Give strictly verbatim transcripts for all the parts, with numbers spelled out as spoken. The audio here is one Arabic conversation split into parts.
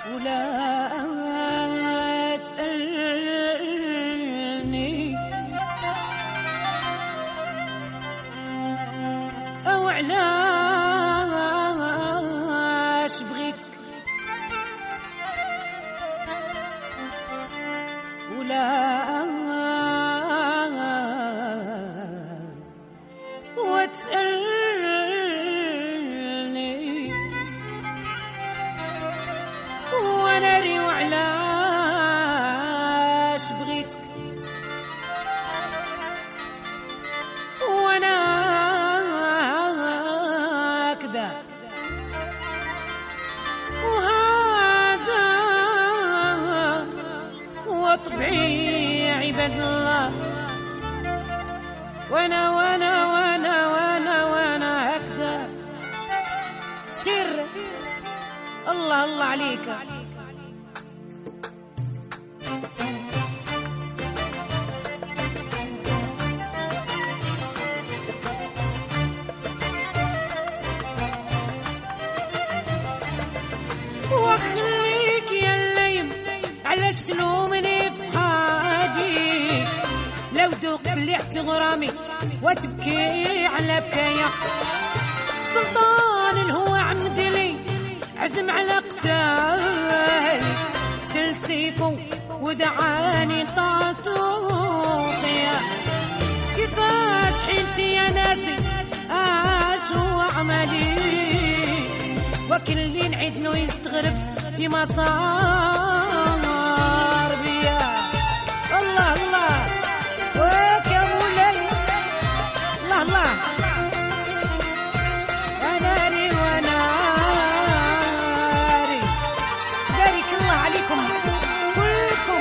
ولا تسألني أو علاش بغيتك ولا وتسألني وانا ري وعلاش بغيتك وانا كذا وهذا هو طبيعي عباد الله وانا وانا وانا وانا وانا هكذا سر الله الله عليك. وخليك يا الليم علاش تلومني في حالي لو ذقت لحت غرامي وتبكي على بكايا سلطان الهوى عمدلي عزم على قتالي سل سيفه ودعاني طاطوقيا كيفاش حيلتي يا ناسي اش هو عملي وكل نعيد له يستغرب في مصار بيا الله الله وك يا مولاي الله الله انا ري وانا ري بارك الله عليكم كلكم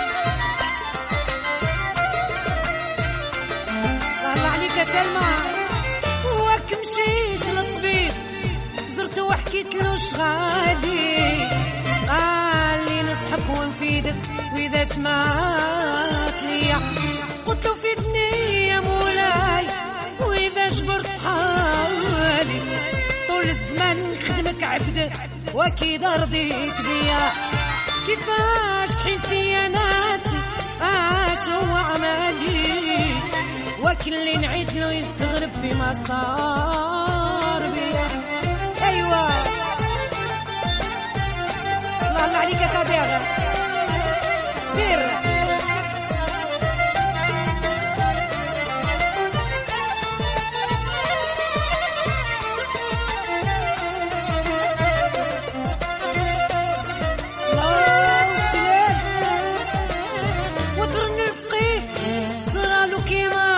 الله الله عليك يا سلمى وك مشيت للطبيب زرته وحكيت له شغالي قال لي نصحك ونفيدك واذا سمعت ليا قلت له فيدني يا مولاي واذا جبرت حالي طول الزمان نخدمك عبد واكيد رضيت بيا كيفاش حيلتي يا ناسي اش هو عملي وكل اللي نعيد له يستغرب في مسار بيا ايوه الله الله عليك يا كبير سير صلاة والسلام وترن الفقيه صرالو كيما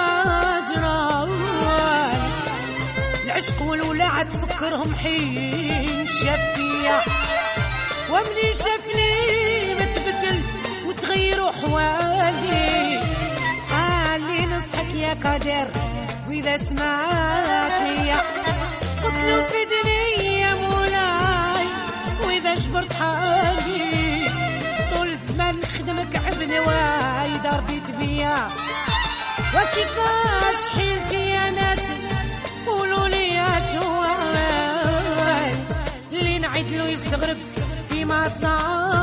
جرال العشق والولع تفكرهم حين شافية ومني شافني متبدل وتغيروا حوالي قال لي نصحك يا قدر واذا سمعت ليا قلت له فدني يا مولاي واذا جبرت حالي طول الزمان نخدمك عبد واذا رضيت بيا وكيفاش حيلتي يا ناسي قولوا لي شو عمل اللي نعيد له يستغرب في مصار